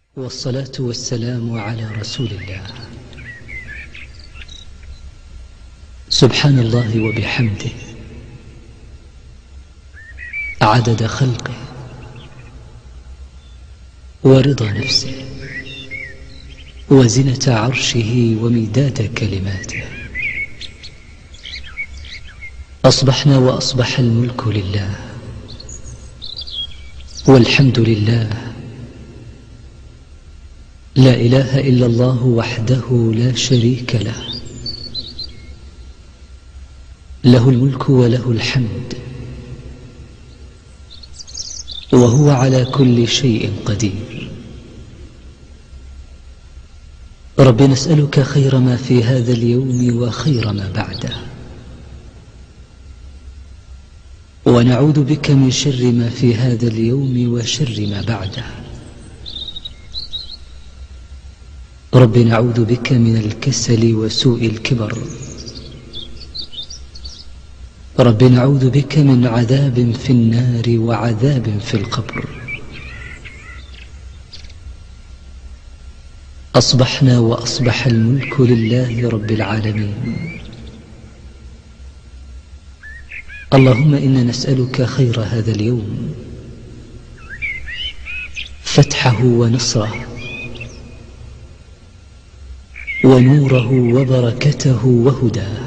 والصلاة والسلام على رسول الله. سبحان الله وبحمده عدد خلقه ورضا نفسه وزنة عرشه ومداد كلماته. أصبحنا وأصبح الملك لله والحمد لله، لا إله إلا الله وحده لا شريك له، له الملك وله الحمد وهو على كل شيء قدير. رب نسألك خير ما في هذا اليوم وخير ما بعده، ونعوذ بك من شر ما في هذا اليوم وشر ما بعده. رب نعوذ بك من الكسل وسوء الكبر. رب نعوذ بك من عذاب في النار وعذاب في القبر. أصبحنا وأصبح الملك لله رب العالمين. اللهم إنا نسألك خير هذا اليوم، فتحه ونصره ونوره وبركته وهداه،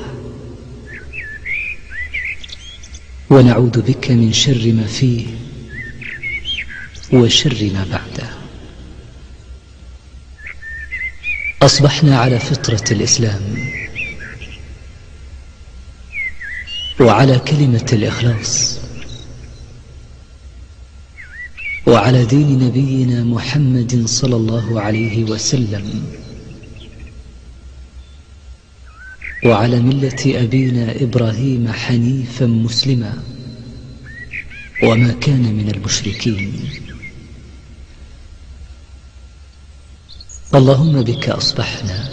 ونعوذ بك من شر ما فيه وشر ما بعده. أصبحنا على فطرة الإسلام وعلى كلمة الإخلاص وعلى دين نبينا محمد صلى الله عليه وسلم وعلى ملة أبينا إبراهيم حنيفا مسلما وما كان من المشركين. اللهم بك أصبحنا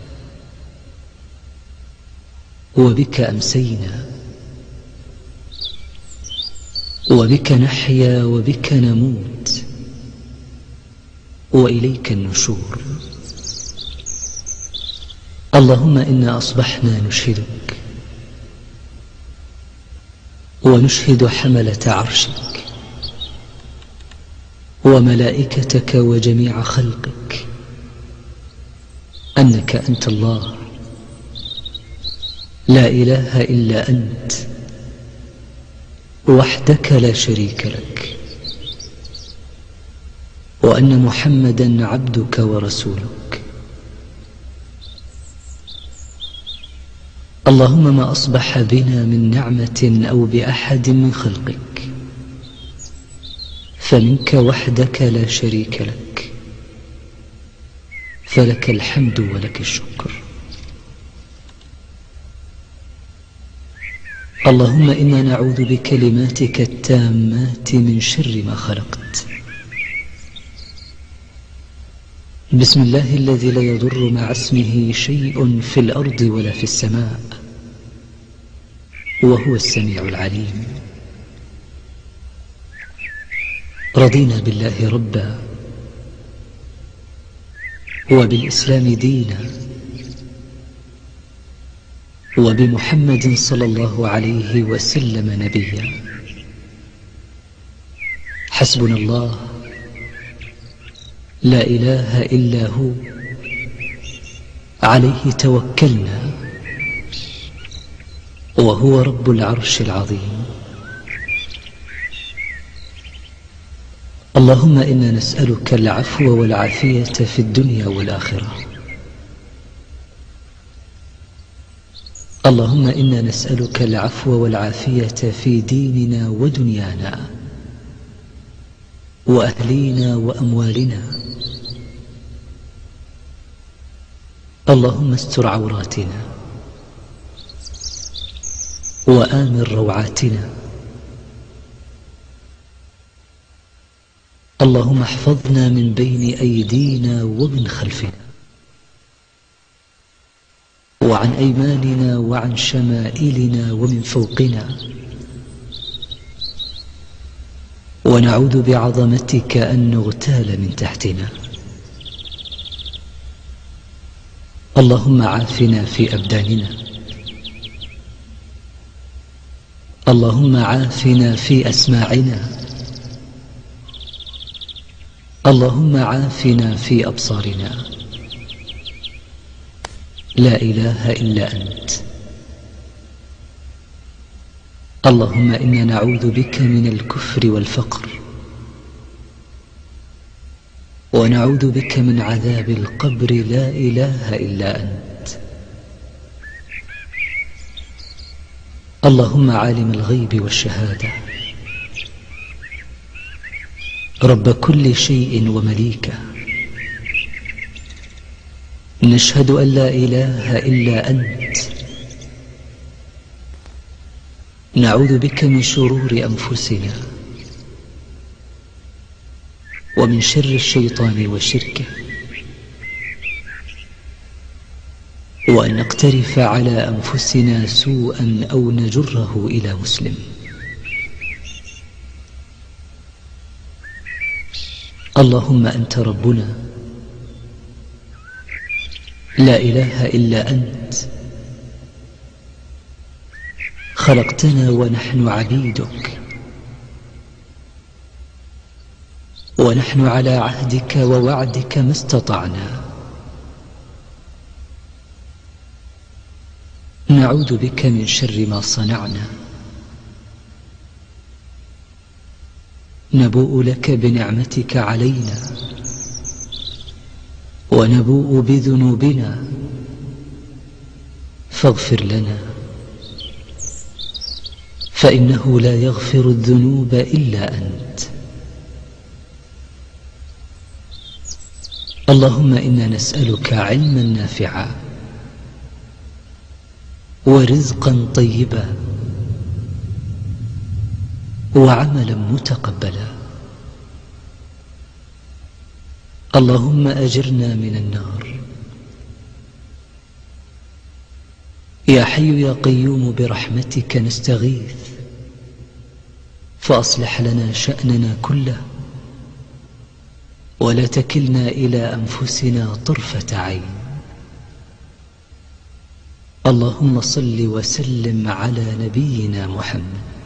وبك أمسينا وبك نحيا وبك نموت وإليك النشور. اللهم إنا أصبحنا نشهدك ونشهد حملة عرشك وملائكتك وجميع خلقك أنك أنت الله، لا إله إلا أنت وحدك لا شريك لك، وأن محمدا عبدك ورسولك. اللهم ما أصبح بنا من نعمة أو بأحد من خلقك فمنك وحدك لا شريك لك، فلك الحمد ولك الشكر. اللهم إنا نعوذ بكلماتك التامات من شر ما خلقت. بسم الله الذي لا يضر مع اسمه شيء في الأرض ولا في السماء وهو السميع العليم. رضينا بالله ربا وبالإسلام دينا وبمحمد صلى الله عليه وسلم نبيا. حسبنا الله لا إله إلا هو، عليه توكلنا وهو رب العرش العظيم. اللهم إنا نسألك العفو والعافية في الدنيا والآخرة. اللهم إنا نسألك العفو والعافية في ديننا ودنيانا وأهلينا وأموالنا. اللهم استر عوراتنا وآمن روعاتنا. اللهم احفظنا من بين أيدينا ومن خلفنا وعن أيماننا وعن شمائلنا ومن فوقنا، ونعوذ بعظمتك أن نغتال من تحتنا. اللهم عافنا في أبداننا، اللهم عافنا في أسماعنا، اللهم عافنا في أبصارنا. لا إله إلا أنت. اللهم إنا نعوذ بك من الكفر والفقر، ونعوذ بك من عذاب القبر. لا إله إلا أنت. اللهم عالم الغيب والشهادة، رب كل شيء ومليكه، نشهد أن لا إله إلا أنت. نعوذ بك من شرور أنفسنا ومن شر الشيطان وشركه، وأن نقترف على أنفسنا سوءا أو نجره إلى مسلم. اللهم أنت ربنا، لا إله إلا أنت. خلقتنا ونحن عبيدك، ونحن على عهدك ووعدك ما استطعنا. نعوذ بك من شر ما صنعنا، نبوء لك بنعمتك علينا، ونبوء بذنوبنا، فاغفر لنا، فإنه لا يغفر الذنوب إلا أنت. اللهم إنا نسألك علما نافعا، ورزقا طيبا، وعملا متقبلا. اللهم أجرنا من النار. يا حي يا قيوم برحمتك نستغيث، فأصلح لنا شأننا كله، ولا تكلنا إلى أنفسنا طرفة عين. اللهم صل وسلم على نبينا محمد.